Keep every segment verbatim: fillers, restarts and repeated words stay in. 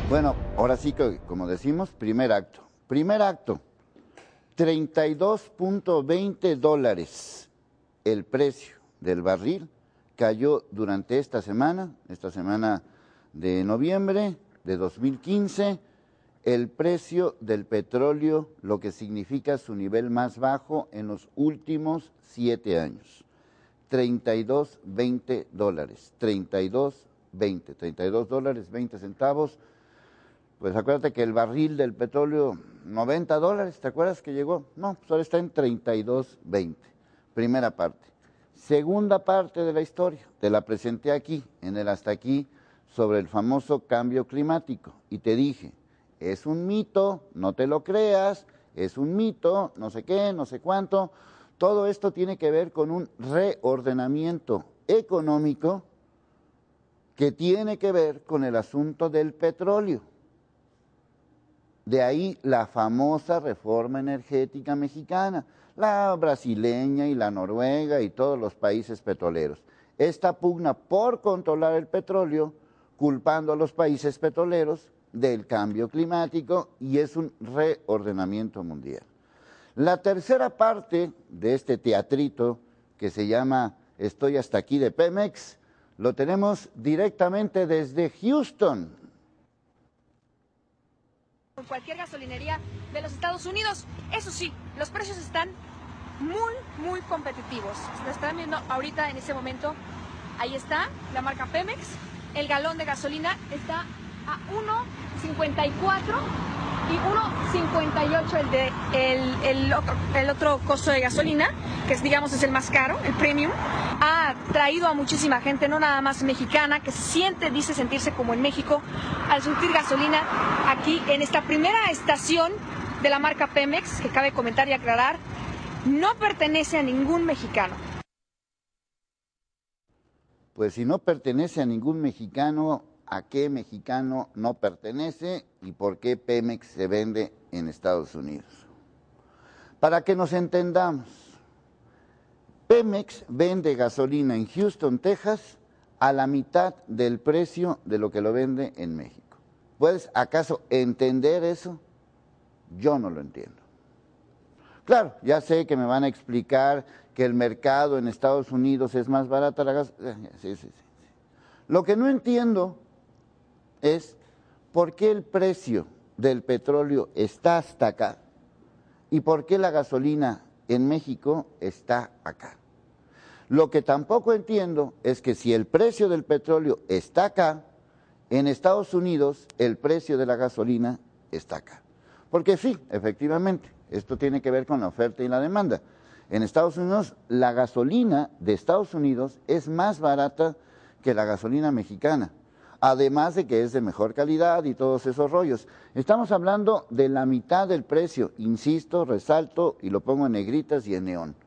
Bueno, ahora sí que, como decimos, primer acto. Primer acto, treinta y dos punto veinte dólares el precio del barril cayó durante esta semana, esta semana de noviembre de dos mil quince, el precio del petróleo, lo que significa su nivel más bajo en los últimos siete años. treinta y dos punto veinte dólares, treinta y dos punto veinte, treinta y dos dólares, veinte centavos. Pues acuérdate que el barril del petróleo, noventa dólares, ¿te acuerdas que llegó? No, pues ahora está en treinta y dos punto veinte. Primera parte. Segunda parte de la historia, te la presenté aquí, en el hasta aquí, sobre el famoso cambio climático. Y te dije, es un mito, no te lo creas, es un mito, no sé qué, no sé cuánto. Todo esto tiene que ver con un reordenamiento económico que tiene que ver con el asunto del petróleo. De ahí la famosa reforma energética mexicana, la brasileña y la noruega y todos los países petroleros. Esta pugna por controlar el petróleo, culpando a los países petroleros del cambio climático, y es un reordenamiento mundial. La tercera parte de este teatrito que se llama Estoy hasta aquí de Pemex, lo tenemos directamente desde Houston. Por cualquier gasolinería de los Estados Unidos. Eso sí, los precios están muy, muy competitivos. Lo están viendo ahorita en ese momento. Ahí está la marca Pemex. El galón de gasolina está a uno cincuenta y cuatro y uno cincuenta y ocho el, de, el, el, otro, el otro costo de gasolina, que es, digamos es el más caro, el premium. Ha traído a muchísima gente, no nada más mexicana, que se siente, dice sentirse como en México, al surtir gasolina aquí en esta primera estación de la marca Pemex, que cabe comentar y aclarar, no pertenece a ningún mexicano. Pues si no pertenece a ningún mexicano, ¿a qué mexicano no pertenece y por qué Pemex se vende en Estados Unidos? Para que nos entendamos, Pemex vende gasolina en Houston, Texas, a la mitad del precio de lo que lo vende en México. ¿Puedes acaso entender eso? Yo no lo entiendo. Claro, ya sé que me van a explicar que el mercado en Estados Unidos es más barata la gasolina. Sí, sí, sí. Lo que no entiendo es por qué el precio del petróleo está hasta acá y por qué la gasolina en México está acá. Lo que tampoco entiendo es que si el precio del petróleo está acá, en Estados Unidos el precio de la gasolina está acá. Porque sí, efectivamente, esto tiene que ver con la oferta y la demanda. En Estados Unidos, la gasolina de Estados Unidos es más barata que la gasolina mexicana, además de que es de mejor calidad y todos esos rollos. Estamos hablando de la mitad del precio, insisto, resalto y lo pongo en negritas y en neón.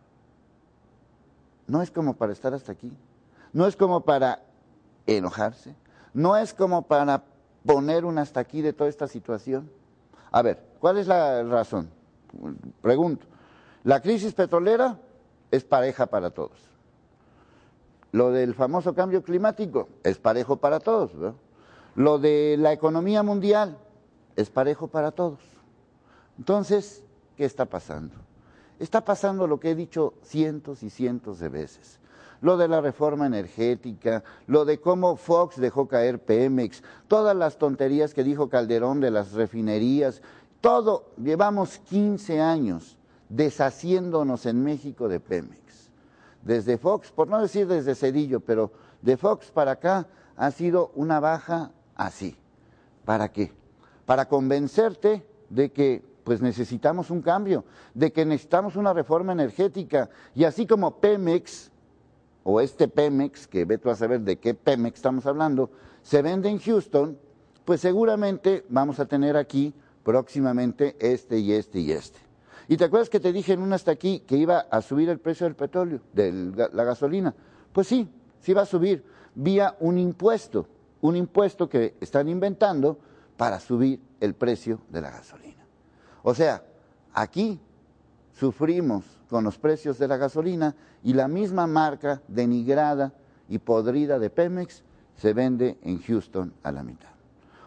No es como para estar hasta aquí, no es como para enojarse, no es como para poner un hasta aquí de toda esta situación. A ver, ¿cuál es la razón? Pregunto. La crisis petrolera es pareja para todos. Lo del famoso cambio climático es parejo para todos, ¿verdad? Lo de la economía mundial es parejo para todos. Entonces, ¿qué está pasando? Está pasando lo que he dicho cientos y cientos de veces. Lo de la reforma energética, lo de cómo Fox dejó caer Pemex, todas las tonterías que dijo Calderón de las refinerías, todo, llevamos quince años deshaciéndonos en México de Pemex. Desde Fox, por no decir desde Cedillo, pero de Fox para acá ha sido una baja así. ¿Para qué? Para convencerte de que pues necesitamos un cambio, de que necesitamos una reforma energética. Y así como Pemex, o este Pemex, que ve tú a saber de qué Pemex estamos hablando, se vende en Houston, pues seguramente vamos a tener aquí próximamente este y este y este. ¿Y te acuerdas que te dije en un hasta aquí que iba a subir el precio del petróleo, de la gasolina? Pues sí, sí va a subir, vía un impuesto, un impuesto que están inventando para subir el precio de la gasolina. O sea, aquí sufrimos con los precios de la gasolina y la misma marca denigrada y podrida de Pemex se vende en Houston a la mitad.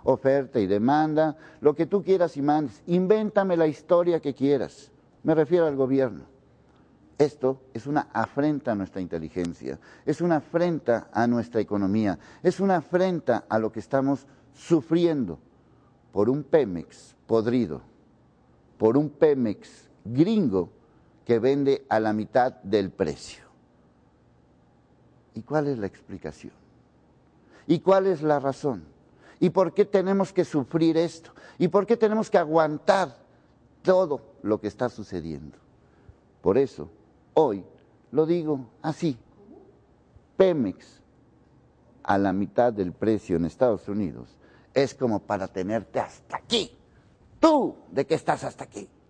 oferta y demanda, lo que tú quieras y mandes. Invéntame la historia que quieras. Me refiero al gobierno. Esto es una afrenta a nuestra inteligencia, es una afrenta a nuestra economía, es una afrenta a lo que estamos sufriendo por un Pemex podrido, por un Pemex gringo que vende a la mitad del precio. ¿Y cuál es la explicación? ¿Y cuál es la razón? ¿Y por qué tenemos que sufrir esto? ¿Y por qué tenemos que aguantar todo lo que está sucediendo? Por eso, hoy lo digo así, Pemex a la mitad del precio en Estados Unidos es como para tenerte hasta aquí. ¿Tú de qué estás hasta aquí?